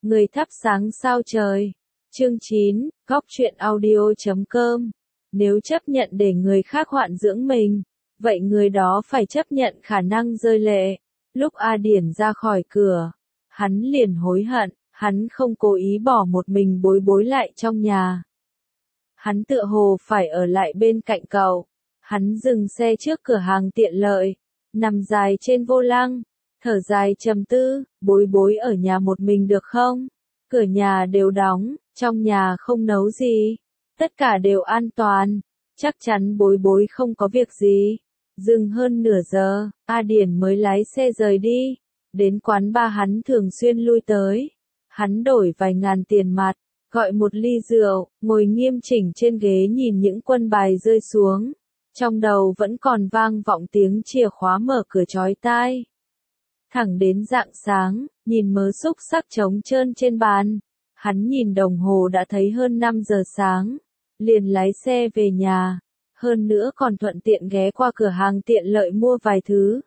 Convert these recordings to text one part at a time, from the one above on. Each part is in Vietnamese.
Người thắp sáng sao trời. Chương 9, Góc truyện audio.com. Nếu chấp nhận để người khác hoạn dưỡng mình, vậy người đó phải chấp nhận khả năng rơi lệ. Lúc A Điển ra khỏi cửa, hắn liền hối hận, hắn không cố ý bỏ một mình Bối Bối lại trong nhà. Hắn tựa hồ phải ở lại bên cạnh cậu. Hắn dừng xe trước cửa hàng tiện lợi, nằm dài trên vô lăng, thở dài trầm tư, Bối Bối ở nhà một mình được không? Cửa nhà đều đóng, trong nhà không nấu gì, tất cả đều an toàn, chắc chắn Bối Bối không có việc gì. Dừng hơn nửa giờ, A Điển mới lái xe rời đi, đến quán bar hắn thường xuyên lui tới. Hắn đổi vài ngàn tiền mặt, gọi một ly rượu, ngồi nghiêm chỉnh trên ghế nhìn những quân bài rơi xuống. Trong đầu vẫn còn vang vọng tiếng chìa khóa mở cửa chói tai. Thẳng đến rạng sáng, nhìn mớ xúc sắc trống trơn trên bàn. Hắn nhìn đồng hồ đã thấy hơn 5 giờ sáng. Liền lái xe về nhà. Hơn nữa còn thuận tiện ghé qua cửa hàng tiện lợi mua vài thứ.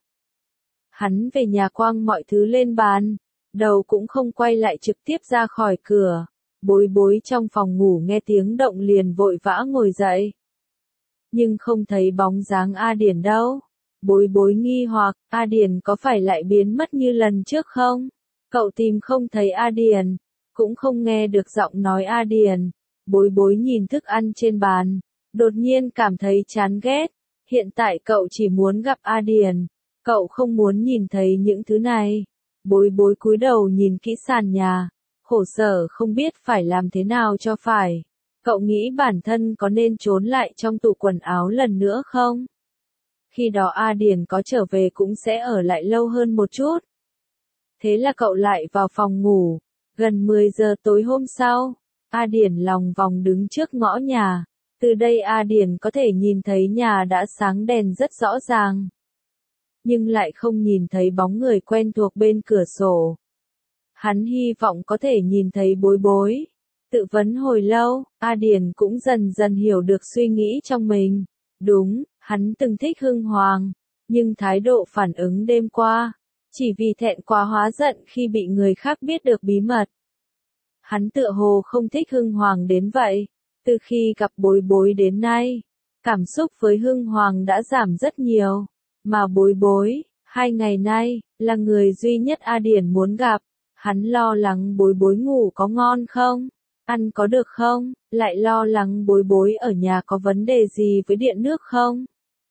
Hắn về nhà quăng mọi thứ lên bàn. Đầu cũng không quay lại trực tiếp ra khỏi cửa. Bối Bối trong phòng ngủ nghe tiếng động liền vội vã ngồi dậy. Nhưng không thấy bóng dáng A Điển đâu. Bối Bối nghi hoặc, A Điển có phải lại biến mất như lần trước không? Cậu tìm không thấy A Điển, cũng không nghe được giọng nói A Điển. Bối Bối nhìn thức ăn trên bàn, đột nhiên cảm thấy chán ghét. Hiện tại cậu chỉ muốn gặp A Điển, cậu không muốn nhìn thấy những thứ này. Bối Bối cúi đầu nhìn kỹ sàn nhà, khổ sở không biết phải làm thế nào cho phải. Cậu nghĩ bản thân có nên trốn lại trong tủ quần áo lần nữa không? Khi đó A Điển có trở về cũng sẽ ở lại lâu hơn một chút. Thế là cậu lại vào phòng ngủ. Gần 10 giờ tối hôm sau, A Điển lòng vòng đứng trước ngõ nhà. Từ đây A Điển có thể nhìn thấy nhà đã sáng đèn rất rõ ràng. Nhưng lại không nhìn thấy bóng người quen thuộc bên cửa sổ. Hắn hy vọng có thể nhìn thấy Bối Bối. Tự vấn hồi lâu, A Điển cũng dần dần hiểu được suy nghĩ trong mình. Đúng, hắn từng thích Hưng Hoàng, nhưng thái độ phản ứng đêm qua, chỉ vì thẹn quá hóa giận khi bị người khác biết được bí mật. Hắn tựa hồ không thích Hưng Hoàng đến vậy. Từ khi gặp Bối Bối đến nay, cảm xúc với Hưng Hoàng đã giảm rất nhiều. Mà Bối Bối, 2 ngày nay, là người duy nhất A Điển muốn gặp. Hắn lo lắng Bối Bối ngủ có ngon không? Ăn có được không? Lại lo lắng Bối Bối ở nhà có vấn đề gì với điện nước không?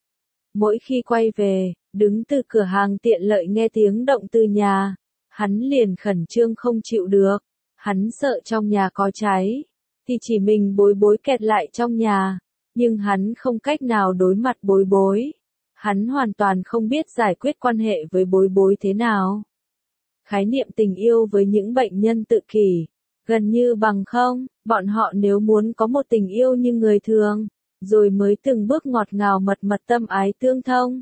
Mỗi khi quay về, đứng từ cửa hàng tiện lợi nghe tiếng động từ nhà, hắn liền khẩn trương không chịu được. Hắn sợ trong nhà có cháy, thì chỉ mình Bối Bối kẹt lại trong nhà. Nhưng hắn không cách nào đối mặt Bối Bối. Hắn hoàn toàn không biết giải quyết quan hệ với Bối Bối thế nào. Khái niệm tình yêu với những bệnh nhân tự kỷ, gần như bằng không. Bọn họ nếu muốn có một tình yêu như người thường, rồi mới từng bước ngọt ngào mật mật tâm ái tương thông.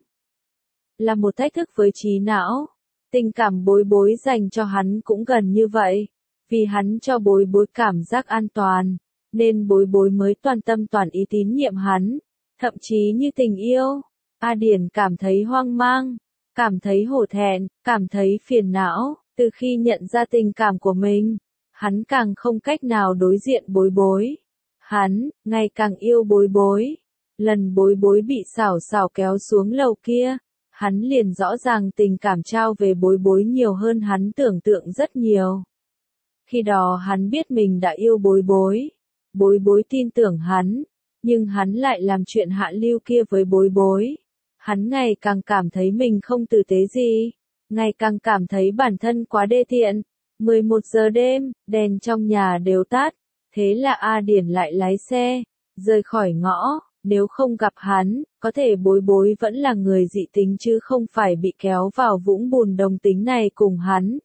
Là một thách thức với trí não. Tình cảm Bối Bối dành cho hắn cũng gần như vậy. Vì hắn cho Bối Bối cảm giác an toàn, nên Bối Bối mới toàn tâm toàn ý tín nhiệm hắn. Thậm chí như tình yêu, A Điển cảm thấy hoang mang, cảm thấy hổ thẹn, cảm thấy phiền não. Từ khi nhận ra tình cảm của mình, hắn càng không cách nào đối diện Bối Bối. Hắn, ngày càng yêu Bối Bối. Lần Bối Bối bị xảo xảo kéo xuống lầu kia, hắn liền rõ ràng tình cảm trao về Bối Bối nhiều hơn hắn tưởng tượng rất nhiều. Khi đó hắn biết mình đã yêu Bối Bối. Bối Bối tin tưởng hắn, nhưng hắn lại làm chuyện hạ lưu kia với Bối Bối. Hắn ngày càng cảm thấy mình không tử tế gì, ngày càng cảm thấy bản thân quá đê tiện. 11 giờ đêm, đèn trong nhà đều tắt, thế là A Điển lại lái xe, rời khỏi ngõ. Nếu không gặp hắn, có thể Bối Bối vẫn là người dị tính chứ không phải bị kéo vào vũng bùn đồng tính này cùng hắn.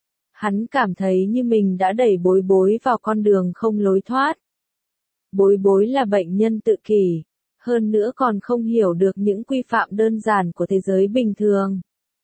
Hắn cảm thấy như mình đã đẩy Bối Bối vào con đường không lối thoát. Bối Bối là bệnh nhân tự kỷ, hơn nữa còn không hiểu được những quy phạm đơn giản của thế giới bình thường.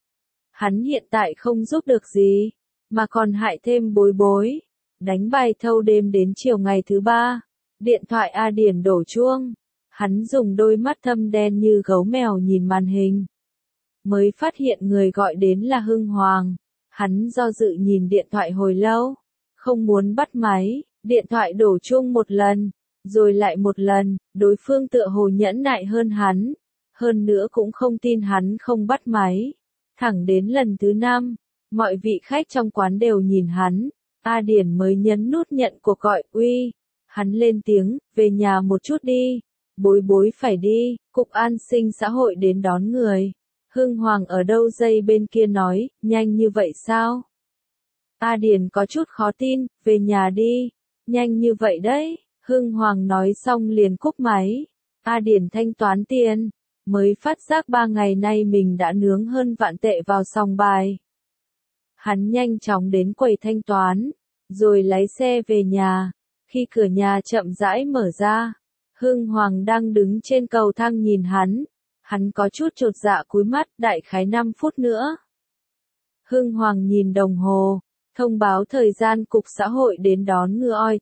Hắn hiện tại không giúp được gì, mà còn hại thêm Bối Bối. Đánh bài thâu đêm đến chiều ngày thứ 3, điện thoại A Điển đổ chuông. Hắn dùng đôi mắt thâm đen như gấu mèo nhìn màn hình. Mới phát hiện người gọi đến là Hưng Hoàng. Hắn do dự nhìn điện thoại hồi lâu, không muốn bắt máy, điện thoại đổ chuông một lần, rồi lại một lần, đối phương tựa hồ nhẫn nại hơn hắn, hơn nữa cũng không tin hắn không bắt máy. Thẳng đến lần thứ 5, mọi vị khách trong quán đều nhìn hắn, A Điển mới nhấn nút nhận cuộc gọi. Uy, hắn lên tiếng, về nhà một chút đi, bối bối phải đi, cục an sinh xã hội đến đón người. Hưng Hoàng ở đâu dây bên kia nói, nhanh như vậy sao? A Điển có chút khó tin, về nhà đi, nhanh như vậy đấy. Hưng Hoàng nói xong liền cúp máy. A Điển thanh toán tiền, mới phát giác 3 ngày nay mình đã nướng hơn vạn tệ vào sòng bài. Hắn nhanh chóng đến quầy thanh toán, rồi lái xe về nhà. Khi cửa nhà chậm rãi mở ra, Hưng Hoàng đang đứng trên cầu thang nhìn hắn có chút chột dạ cúi mắt, đại khái 5 phút nữa. Hưng Hoàng nhìn đồng hồ, thông báo thời gian cục xã hội đến đón ngựa oi.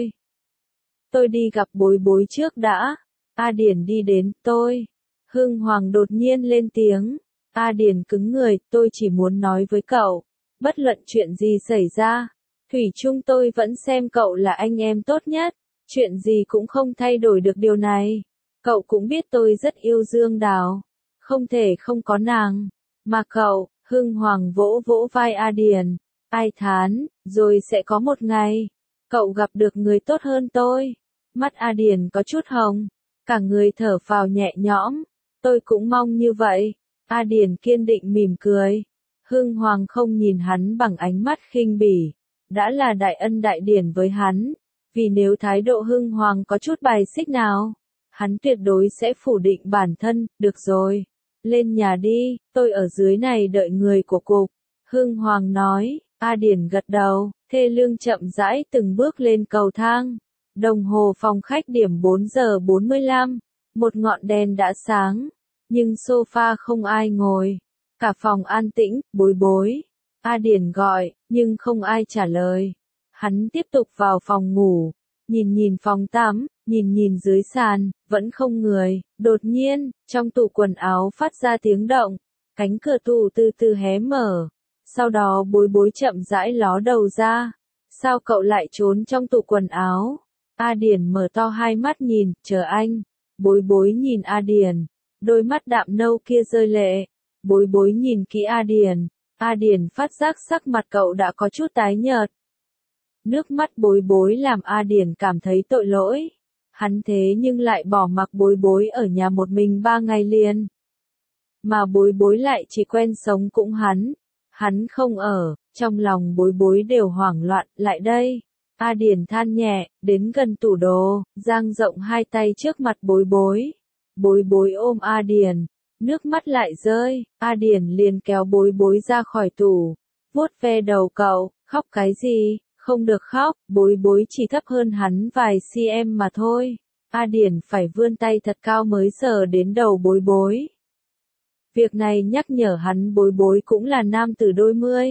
Tôi đi gặp bối bối trước đã. A Điển đi đến. Hưng Hoàng đột nhiên lên tiếng. A Điển cứng người, tôi chỉ muốn nói với cậu, bất luận chuyện gì xảy ra, thủy chung tôi vẫn xem cậu là anh em tốt nhất, chuyện gì cũng không thay đổi được điều này. Cậu cũng biết tôi rất yêu Dương Đào, không thể không có nàng, mà cậu. Hưng Hoàng vỗ vỗ vai A Điển, ai thán, rồi sẽ có một ngày, cậu gặp được người tốt hơn tôi. Mắt A Điển có chút hồng, cả người thở phào nhẹ nhõm, tôi cũng mong như vậy. A Điển kiên định mỉm cười. Hưng Hoàng không nhìn hắn bằng ánh mắt khinh bỉ, đã là đại ân đại điển với hắn, vì nếu thái độ Hưng Hoàng có chút bài xích nào, hắn tuyệt đối sẽ phủ định bản thân. Được rồi, lên nhà đi, tôi ở dưới này đợi người của cục. Hưng Hoàng nói. A Điển gật đầu, thê lương chậm rãi từng bước lên cầu thang. Đồng hồ phòng khách điểm 4 giờ 45, một ngọn đèn đã sáng, nhưng sofa không ai ngồi. Cả phòng an tĩnh. Bối bối. A Điển gọi, nhưng không ai trả lời. Hắn tiếp tục vào phòng ngủ, nhìn phòng tắm, nhìn dưới sàn, vẫn không người. Đột nhiên, trong tủ quần áo phát ra tiếng động, cánh cửa tủ từ từ hé mở. Sau đó bối bối chậm rãi ló đầu ra. Sao cậu lại trốn trong tủ quần áo? A Điển mở to hai mắt nhìn, chờ anh. Bối bối nhìn A Điển, đôi mắt đạm nâu kia rơi lệ. Bối bối nhìn kỹ A Điển. A Điển phát giác sắc mặt cậu đã có chút tái nhợt. Nước mắt bối bối làm A Điển cảm thấy tội lỗi. Hắn thế nhưng lại bỏ mặc bối bối ở nhà một mình 3 ngày liền. Mà bối bối lại chỉ quen sống cũng hắn không ở, trong lòng bối bối đều hoảng loạn. Lại đây. A Điển than nhẹ, đến gần tủ đồ, dang rộng hai tay trước mặt bối bối. Bối bối ôm A Điển, nước mắt lại rơi. A Điển liền kéo bối bối ra khỏi tủ, vuốt ve đầu cậu. Khóc cái gì, không được khóc, bối bối chỉ thấp hơn hắn vài cm mà thôi. A Điển phải vươn tay thật cao mới sờ đến đầu bối bối. Việc này nhắc nhở hắn bối bối cũng là nam tử đôi mươi.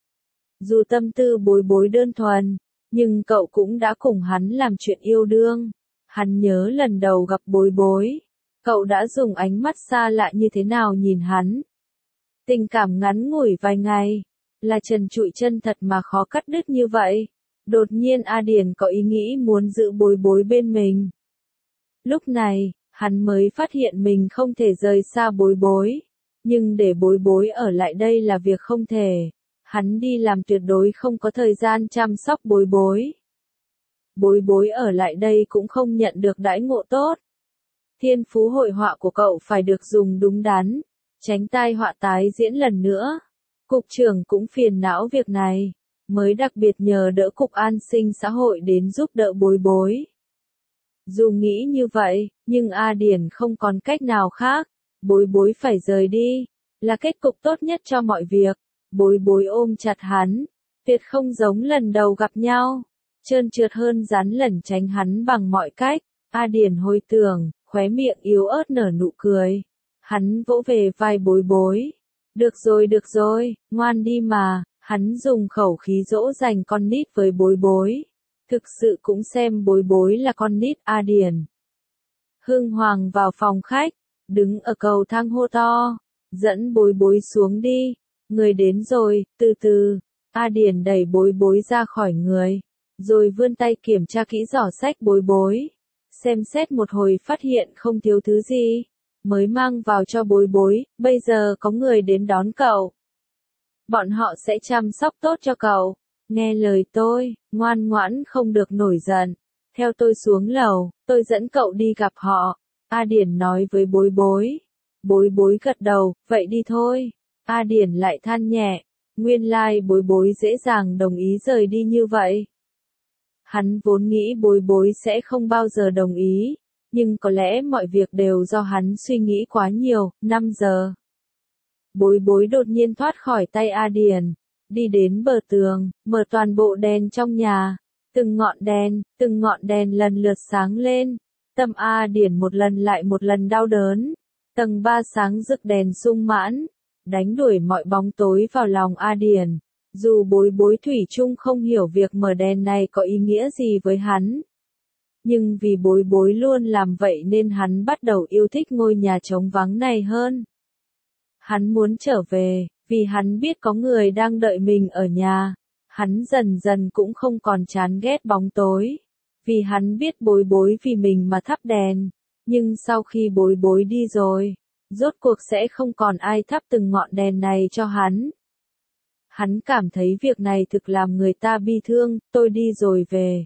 Dù tâm tư bối bối đơn thuần, nhưng cậu cũng đã cùng hắn làm chuyện yêu đương. Hắn nhớ lần đầu gặp bối bối, cậu đã dùng ánh mắt xa lạ như thế nào nhìn hắn. Tình cảm ngắn ngủi vài ngày, là trần trụi chân thật mà khó cắt đứt như vậy. Đột nhiên A Điển có ý nghĩ muốn giữ bối bối bên mình. Lúc này, hắn mới phát hiện mình không thể rời xa bối bối. Nhưng để bối bối ở lại đây là việc không thể. Hắn đi làm tuyệt đối không có thời gian chăm sóc bối bối. Bối bối ở lại đây cũng không nhận được đãi ngộ tốt. Thiên phú hội họa của cậu phải được dùng đúng đắn, tránh tai họa tái diễn lần nữa. Cục trưởng cũng phiền não việc này, mới đặc biệt nhờ đỡ cục an sinh xã hội đến giúp đỡ bối bối. Dù nghĩ như vậy, nhưng A Điển không còn cách nào khác. Bối bối phải rời đi, là kết cục tốt nhất cho mọi việc. Bối bối ôm chặt hắn, tuyệt không giống lần đầu gặp nhau, trơn trượt hơn rắn lẩn tránh hắn bằng mọi cách. A Điển hồi tưởng, khóe miệng yếu ớt nở nụ cười. Hắn vỗ về vai bối bối. Được rồi, ngoan đi mà. Hắn dùng khẩu khí dỗ dành con nít với bối bối. Thực sự cũng xem bối bối là con nít. A Điển. Hưng Hoàng vào phòng khách, đứng ở cầu thang hô to, dẫn bối bối xuống đi. Người đến rồi, từ từ. A Điền đẩy Bối Bối ra khỏi người, rồi vươn tay kiểm tra kỹ giỏ sách Bối Bối. Xem xét một hồi phát hiện không thiếu thứ gì, mới mang vào cho Bối Bối, bây giờ có người đến đón cậu. Bọn họ sẽ chăm sóc tốt cho cậu. Nghe lời tôi, ngoan ngoãn không được nổi giận. Theo tôi xuống lầu, tôi dẫn cậu đi gặp họ. A Điền nói với Bối Bối. Bối Bối gật đầu, vậy đi thôi. A Điền lại than nhẹ, nguyên lai Bối Bối dễ dàng đồng ý rời đi như vậy. Hắn vốn nghĩ Bối Bối sẽ không bao giờ đồng ý, nhưng có lẽ mọi việc đều do hắn suy nghĩ quá nhiều. 5 giờ. Bối Bối đột nhiên thoát khỏi tay A Điền, đi đến bờ tường, mở toàn bộ đèn trong nhà. Từng ngọn đèn lần lượt sáng lên. Tâm A Điền một lần lại một lần đau đớn. Tầng 3 sáng rực đèn sung mãn, đánh đuổi mọi bóng tối vào lòng A Điền. Dù Bối Bối thủy chung không hiểu việc mở đèn này có ý nghĩa gì với hắn. Nhưng vì Bối Bối luôn làm vậy nên hắn bắt đầu yêu thích ngôi nhà trống vắng này hơn. Hắn muốn trở về, vì hắn biết có người đang đợi mình ở nhà. Hắn dần dần cũng không còn chán ghét bóng tối. Vì hắn biết Bối Bối vì mình mà thắp đèn. Nhưng sau khi Bối Bối đi rồi, rốt cuộc sẽ không còn ai thắp từng ngọn đèn này cho hắn. Hắn cảm thấy việc này thực làm người ta bi thương. Tôi đi rồi về.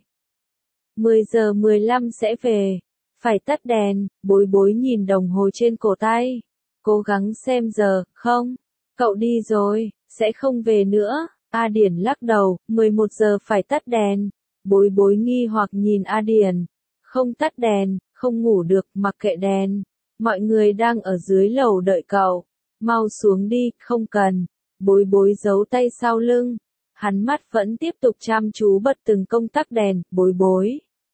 10 giờ 15 sẽ về. Phải tắt đèn. Bối Bối nhìn đồng hồ trên cổ tay. Cố gắng xem giờ. Không. Cậu đi rồi, sẽ không về nữa. A Điền lắc đầu. 11 giờ phải tắt đèn. Bối Bối nghi hoặc nhìn A Điền. Không tắt đèn, không ngủ được, mặc kệ đèn. Mọi người đang ở dưới lầu đợi cậu. Mau xuống đi, không cần. Bối Bối giấu tay sau lưng. Hắn mắt vẫn tiếp tục chăm chú bật từng công tắc đèn. Bối Bối.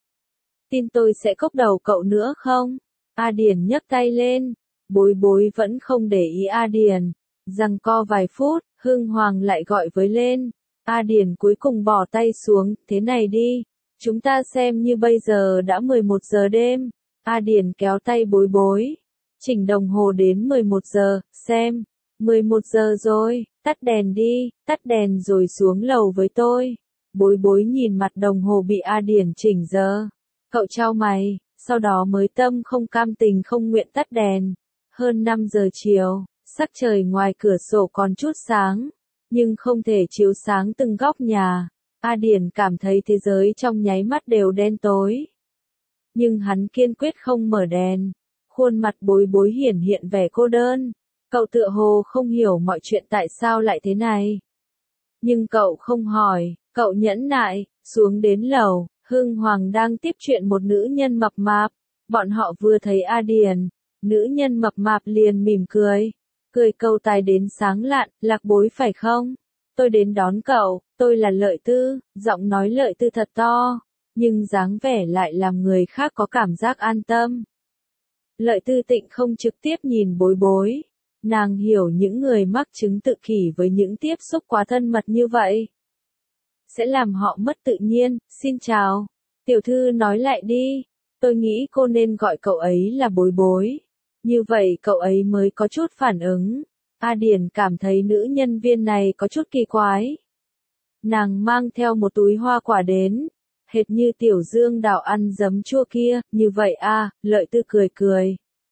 Tin tôi sẽ cốc đầu cậu nữa không? A Điền nhấc tay lên. Bối Bối vẫn không để ý A Điền. Giằng co vài phút, Hưng Hoàng lại gọi với lên. A Điền cuối cùng bỏ tay xuống. Thế này đi. Chúng ta xem như bây giờ đã 11 giờ đêm. A Điền kéo tay Bối Bối. Chỉnh đồng hồ đến 11 giờ, xem. 11 giờ rồi, tắt đèn đi, tắt đèn rồi xuống lầu với tôi. Bối Bối nhìn mặt đồng hồ bị A Điền chỉnh giờ. Cậu chau mày, sau đó mới tâm không cam tình không nguyện tắt đèn. Hơn 5 giờ chiều, sắc trời ngoài cửa sổ còn chút sáng, nhưng không thể chiếu sáng từng góc nhà. A Điền cảm thấy thế giới trong nháy mắt đều đen tối. Nhưng hắn kiên quyết không mở đèn. Khuôn mặt Bối Bối hiển hiện vẻ cô đơn. Cậu tựa hồ không hiểu mọi chuyện tại sao lại thế này. Nhưng cậu không hỏi, cậu nhẫn nại, xuống đến lầu. Hưng Hoàng đang tiếp chuyện một nữ nhân mập mạp. Bọn họ vừa thấy A Điền, nữ nhân mập mạp liền mỉm cười. Cười câu tai đến sáng lạn, Lạc Bối phải không? Tôi đến đón cậu, tôi là Lợi Tư. Giọng nói Lợi Tư thật to, nhưng dáng vẻ lại làm người khác có cảm giác an tâm. Lợi Tư Tịnh không trực tiếp nhìn Bối Bối. Nàng hiểu những người mắc chứng tự kỷ với những tiếp xúc quá thân mật như vậy sẽ làm họ mất tự nhiên. Xin chào. Tiểu thư nói lại đi. Tôi nghĩ cô nên gọi cậu ấy là Bối Bối. Như vậy cậu ấy mới có chút phản ứng. A Điền cảm thấy nữ nhân viên này có chút kỳ quái. Nàng mang theo một túi hoa quả đến. Hệt như Tiểu Dương Đào ăn giấm chua kia. Như vậy à, Lợi Tư cười cười.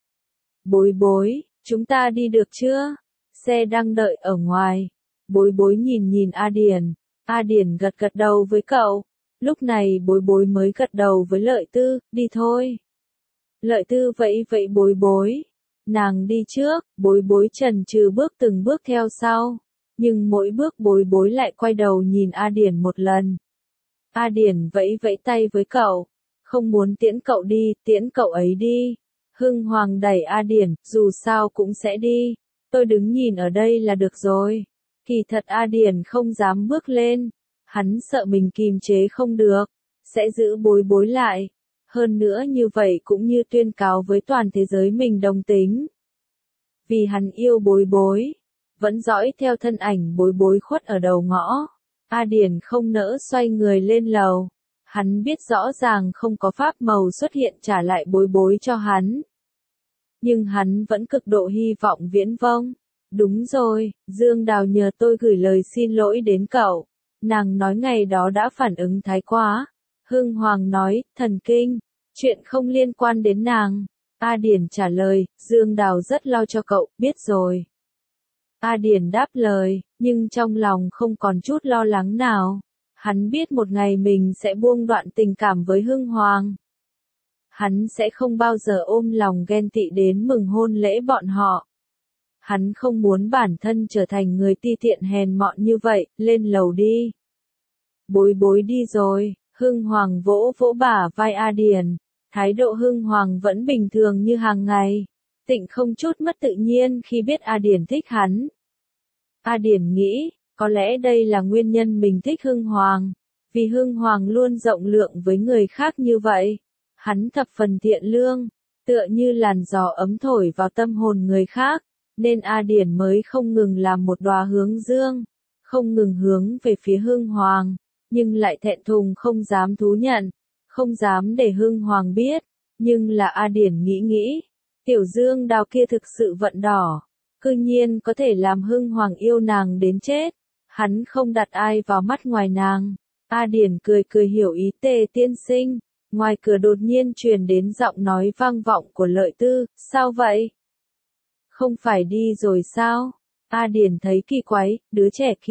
Bối Bối, chúng ta đi được chưa? Xe đang đợi ở ngoài. Bối Bối nhìn A Điền. A Điền gật đầu với cậu. Lúc này Bối Bối mới gật đầu với Lợi Tư, đi thôi. Lợi Tư vẫy Bối Bối. Nàng đi trước, Bối Bối chần chừ bước từng bước theo sau. Nhưng mỗi bước Bối Bối lại quay đầu nhìn A Điền một lần. A Điền vẫy tay với cậu. Không muốn tiễn cậu đi, tiễn cậu ấy đi. Hưng Hoàng đẩy A Điền, dù sao cũng sẽ đi. Tôi đứng nhìn ở đây là được rồi. Kỳ thật A Điền không dám bước lên. Hắn sợ mình kìm chế không được. Sẽ giữ Bối Bối lại. Hơn nữa như vậy cũng như tuyên cáo với toàn thế giới mình đồng tính. Vì hắn yêu Bối Bối. Vẫn dõi theo thân ảnh Bối Bối khuất ở đầu ngõ. A Điền không nỡ xoay người lên lầu. Hắn biết rõ ràng không có pháp màu xuất hiện trả lại Bối Bối cho hắn. Nhưng hắn vẫn cực độ hy vọng viễn vông. Đúng rồi, Dương Đào nhờ tôi gửi lời xin lỗi đến cậu. Nàng nói ngày đó đã phản ứng thái quá. Hưng Hoàng nói, thần kinh, chuyện không liên quan đến nàng. A Điển trả lời, Dương Đào rất lo cho cậu, biết rồi. A Điển đáp lời, nhưng trong lòng không còn chút lo lắng nào. Hắn biết một ngày mình sẽ buông đoạn tình cảm với Hưng Hoàng. Hắn sẽ không bao giờ ôm lòng ghen tị đến mừng hôn lễ bọn họ. Hắn không muốn bản thân trở thành người ti tiện hèn mọn như vậy, lên lầu đi. Bối bối đi rồi, Hưng Hoàng vỗ vỗ bả vai A Điển. Thái độ Hưng Hoàng vẫn bình thường như hàng ngày. Tịnh không chút mất tự nhiên khi biết A Điển thích hắn. A Điển nghĩ, có lẽ đây là nguyên nhân mình thích Hưng Hoàng. Vì Hưng Hoàng luôn rộng lượng với người khác như vậy. Hắn thập phần thiện lương, tựa như làn gió ấm thổi vào tâm hồn người khác. Nên A Điển mới không ngừng làm một đóa hướng dương. Không ngừng hướng về phía Hưng Hoàng. Nhưng lại thẹn thùng không dám thú nhận. Không dám để Hưng Hoàng biết. Nhưng là A Điển nghĩ. Tiểu Dương Đào kia thực sự vận đỏ. Cư nhiên có thể làm Hưng Hoàng yêu nàng đến chết. Hắn không đặt ai vào mắt ngoài nàng. A Điển cười hiểu ý Tề tiên sinh. Ngoài cửa đột nhiên truyền đến giọng nói vang vọng của Lợi Tư, sao vậy? Không phải đi rồi sao? A Điển thấy kỳ quái, đứa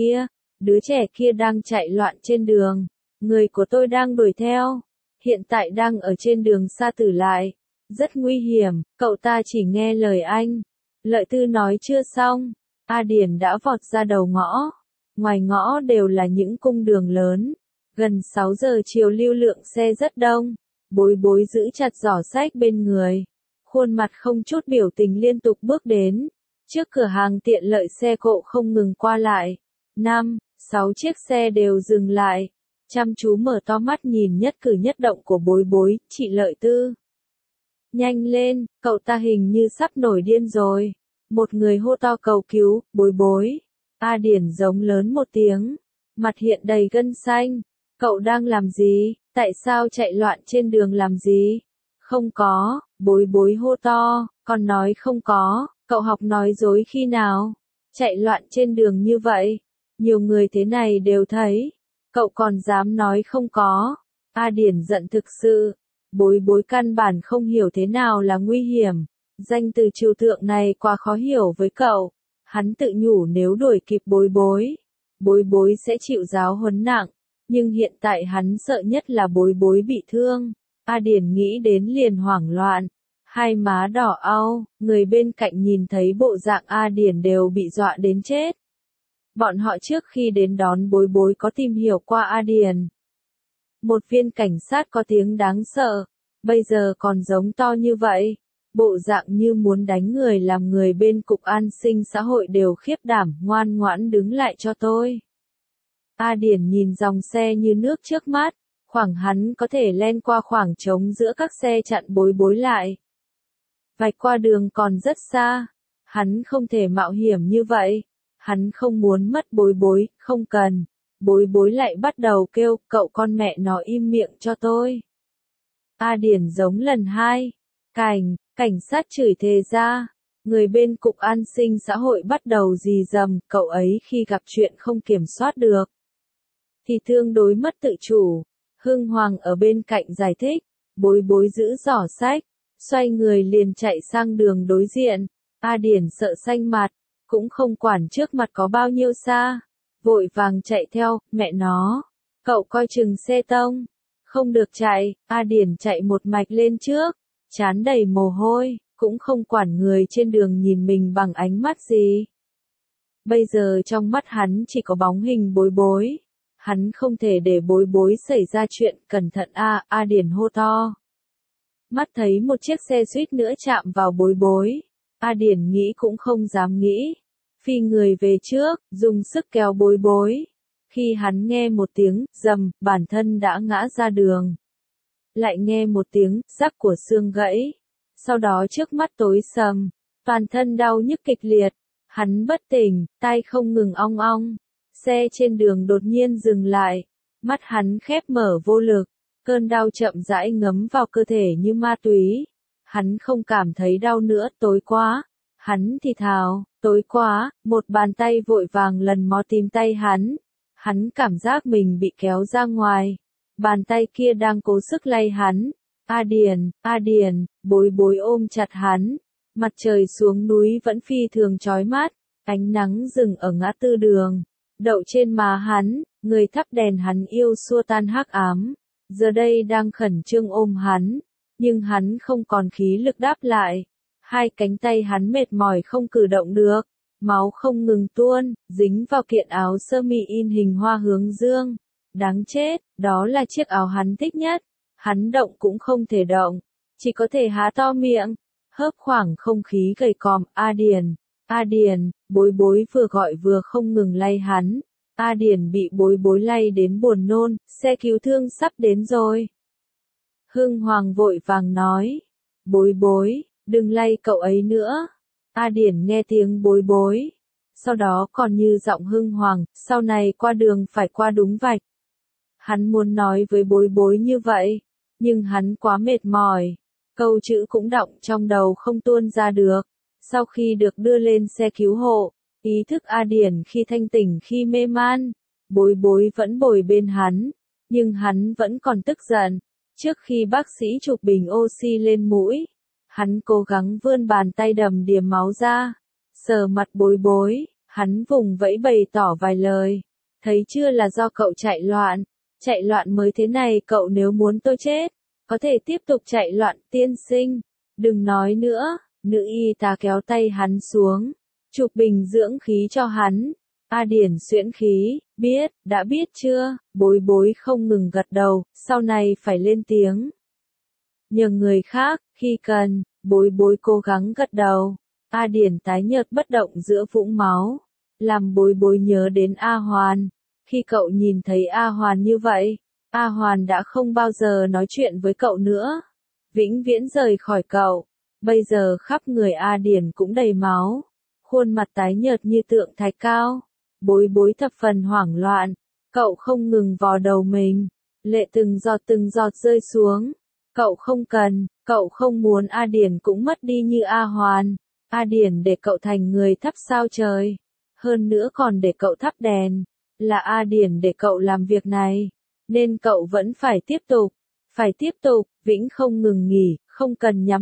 trẻ kia đang chạy loạn trên đường. Người của tôi đang đuổi theo. Hiện tại đang ở trên đường Sa Tử lại. Rất nguy hiểm, cậu ta chỉ nghe lời anh. Lợi Tư nói chưa xong. A Điển đã vọt ra đầu ngõ. Ngoài ngõ đều là những cung đường lớn. Gần 6 giờ chiều lưu lượng xe rất đông. Bối bối giữ chặt giỏ sách bên người. Khuôn mặt không chút biểu tình liên tục bước đến. Trước cửa hàng tiện lợi xe cộ không ngừng qua lại. 5, 6 chiếc xe đều dừng lại. Chăm chú mở to mắt nhìn nhất cử nhất động của bối bối, chị Lợi Tư. Nhanh lên, cậu ta hình như sắp nổi điên rồi. Một người hô to cầu cứu, bối bối. A Điển giống lớn một tiếng. Mặt hiện đầy gân xanh. Cậu đang làm gì? Tại sao chạy loạn trên đường làm gì? Không có, bối bối hô to, còn nói không có, cậu học nói dối khi nào? Chạy loạn trên đường như vậy, nhiều người thế này đều thấy, cậu còn dám nói không có. A Điển giận thực sự, bối bối căn bản không hiểu thế nào là nguy hiểm, danh từ trừu tượng này quá khó hiểu với cậu. Hắn tự nhủ nếu đuổi kịp bối bối sẽ chịu giáo huấn nặng. Nhưng hiện tại hắn sợ nhất là bối bối bị thương. A Điển nghĩ đến liền hoảng loạn. Hai má đỏ au, người bên cạnh nhìn thấy bộ dạng A Điển đều bị dọa đến chết. Bọn họ trước khi đến đón bối bối có tìm hiểu qua A Điển. Một viên cảnh sát có tiếng đáng sợ. Bây giờ còn giống to như vậy. Bộ dạng như muốn đánh người làm người bên cục an sinh xã hội đều khiếp đảm, ngoan ngoãn đứng lại cho tôi. A Điển nhìn dòng xe như nước trước mắt, khoảng hắn có thể len qua khoảng trống giữa các xe chặn bối bối lại. Vạch qua đường còn rất xa, hắn không thể mạo hiểm như vậy, hắn không muốn mất bối bối, không cần. Bối bối lại bắt đầu kêu, cậu con mẹ nó im miệng cho tôi. A Điển giống lần hai, cảnh sát chửi thề ra. Người bên cục an sinh xã hội bắt đầu rì rầm, cậu ấy khi gặp chuyện không kiểm soát được thì tương đối mất tự chủ. Hưng Hoàng ở bên cạnh giải thích, bối bối giữ giỏ sách, xoay người liền chạy sang đường đối diện. A Điển sợ xanh mặt, cũng không quản trước mặt có bao nhiêu xa, vội vàng chạy theo, mẹ nó, cậu coi chừng xe tông, không được chạy. A Điển chạy một mạch lên trước, trán đầy mồ hôi, cũng không quản người trên đường nhìn mình bằng ánh mắt gì. Bây giờ trong mắt hắn chỉ có bóng hình bối bối. Hắn không thể để bối bối xảy ra chuyện, cẩn thận A Điển hô to. Mắt thấy một chiếc xe suýt nữa chạm vào bối bối. A Điển nghĩ cũng không dám nghĩ. Phi người về trước, dùng sức kéo bối bối. Khi hắn nghe một tiếng, rầm, bản thân đã ngã ra đường. Lại nghe một tiếng, rắc của xương gãy. Sau đó trước mắt tối sầm, toàn thân đau nhức kịch liệt. Hắn bất tỉnh, tai không ngừng ong ong. Xe trên đường đột nhiên dừng lại, mắt hắn khép mở vô lực, cơn đau chậm rãi ngấm vào cơ thể như ma túy. Hắn không cảm thấy đau nữa, tối quá. Hắn thì thào, tối quá, một bàn tay vội vàng lần mò tìm tay hắn. Hắn cảm giác mình bị kéo ra ngoài. Bàn tay kia đang cố sức lay hắn. A Điền, Bối Bối ôm chặt hắn. Mặt trời xuống núi vẫn phi thường chói mắt. Ánh nắng rừng ở ngã tư đường. Đậu trên má hắn, người thắp đèn hắn yêu xua tan hắc ám. Giờ đây đang khẩn trương ôm hắn. Nhưng hắn không còn khí lực đáp lại. Hai cánh tay hắn mệt mỏi không cử động được. Máu không ngừng tuôn, dính vào kiện áo sơ mi in hình hoa hướng dương. Đáng chết, đó là chiếc áo hắn thích nhất. Hắn động cũng không thể động, chỉ có thể há to miệng, hớp khoảng không khí gầy còm. A Điền, Bối Bối vừa gọi vừa không ngừng lay hắn. A Điền bị Bối Bối lay đến buồn nôn, xe cứu thương sắp đến rồi. Hưng Hoàng vội vàng nói, Bối Bối, đừng lay cậu ấy nữa. A Điền nghe tiếng Bối Bối, sau đó còn như giọng Hưng Hoàng, sau này qua đường phải qua đúng vạch. Hắn muốn nói với Bối Bối như vậy, nhưng hắn quá mệt mỏi, câu chữ cũng đọng trong đầu không tuôn ra được. Sau khi được đưa lên xe cứu hộ, ý thức A Điền khi thanh tỉnh khi mê man, Bối Bối vẫn bồi bên hắn, nhưng hắn vẫn còn tức giận. Trước khi bác sĩ chụp bình oxy lên mũi, hắn cố gắng vươn bàn tay đầm đìa máu ra, sờ mặt Bối Bối, hắn vùng vẫy bày tỏ vài lời, thấy chưa là do cậu chạy loạn mới thế này. Cậu nếu muốn tôi chết, có thể tiếp tục chạy loạn. Tiên sinh, đừng nói nữa. Nữ y tá kéo tay hắn xuống, chụp bình dưỡng khí cho hắn. A Điền xuyễn khí, đã biết chưa? Bối Bối không ngừng gật đầu, sau này phải lên tiếng. Nhờ người khác, khi cần, Bối Bối cố gắng gật đầu. A Điền tái nhợt bất động giữa vũng máu, làm Bối Bối nhớ đến A Hoàn. Khi cậu nhìn thấy A Hoàn như vậy, A Hoàn đã không bao giờ nói chuyện với cậu nữa, vĩnh viễn rời khỏi cậu. Bây giờ khắp người A Điền cũng đầy máu, khuôn mặt tái nhợt như tượng thạch cao. Bối Bối thập phần hoảng loạn, cậu không ngừng vò đầu mình, lệ từng giọt rơi xuống. Cậu không muốn A Điền cũng mất đi như A Hoàn. A Điền để cậu thành người thắp sao trời, hơn nữa còn để cậu thắp đèn. Là A Điền để cậu làm việc này, nên cậu vẫn phải tiếp tục, vĩnh không ngừng nghỉ, không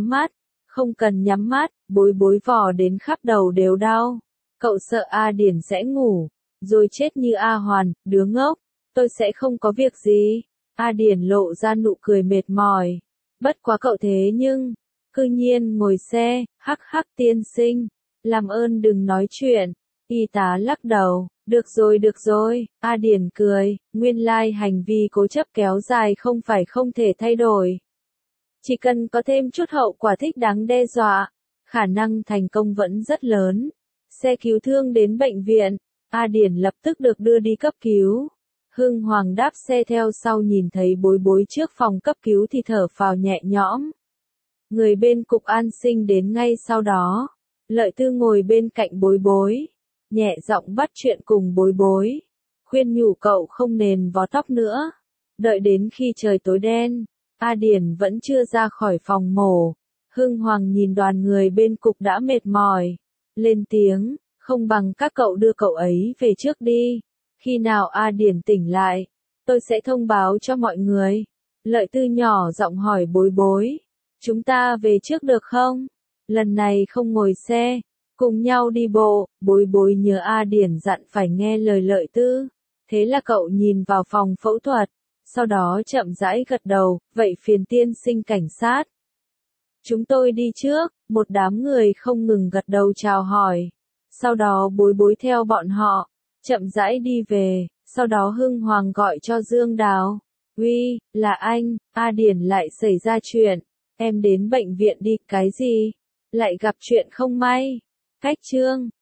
cần nhắm mắt. Bối Bối vò đến khắp đầu đều đau. Cậu sợ A Điền sẽ ngủ, rồi chết như A Hoàn. Đứa ngốc, tôi sẽ không có việc gì. A Điền lộ ra nụ cười mệt mỏi. Bất quá cậu thế nhưng, cư nhiên ngồi xe. Hắc tiên sinh, làm ơn đừng nói chuyện. Y tá lắc đầu. Được rồi, A Điền cười, nguyên lai hành vi cố chấp kéo dài không phải không thể thay đổi. Chỉ cần có thêm chút hậu quả thích đáng đe dọa, khả năng thành công vẫn rất lớn. Xe cứu thương đến bệnh viện, A Điền lập tức được đưa đi cấp cứu. Hưng Hoàng đáp xe theo sau nhìn thấy Bối Bối trước phòng cấp cứu thì thở phào nhẹ nhõm. Người bên cục an sinh đến ngay sau đó. Lợi Tư ngồi bên cạnh Bối Bối, nhẹ giọng bắt chuyện cùng Bối Bối, khuyên nhủ cậu không nên vò tóc nữa. Đợi đến khi trời tối đen, A Điền vẫn chưa ra khỏi phòng mổ. Hưng Hoàng nhìn đoàn người bên cục đã mệt mỏi, lên tiếng, không bằng các cậu đưa cậu ấy về trước đi. Khi nào A Điền tỉnh lại, tôi sẽ thông báo cho mọi người. Lợi Tư nhỏ giọng hỏi Bối Bối, chúng ta về trước được không? Lần này không ngồi xe, cùng nhau đi bộ. Bối Bối nhớ A Điền dặn phải nghe lời Lợi Tư. Thế là cậu nhìn vào phòng phẫu thuật, sau đó chậm rãi gật đầu, vậy phiền tiên sinh cảnh sát. Chúng tôi đi trước. Một đám người không ngừng gật đầu chào hỏi. Sau đó Bối Bối theo bọn họ, chậm rãi đi về. Sau đó Hưng Hoàng gọi cho Dương Đào. Uy, là anh. A Điền lại xảy ra chuyện. Em đến bệnh viện đi. Cái gì? Lại gặp chuyện không may. Cách chương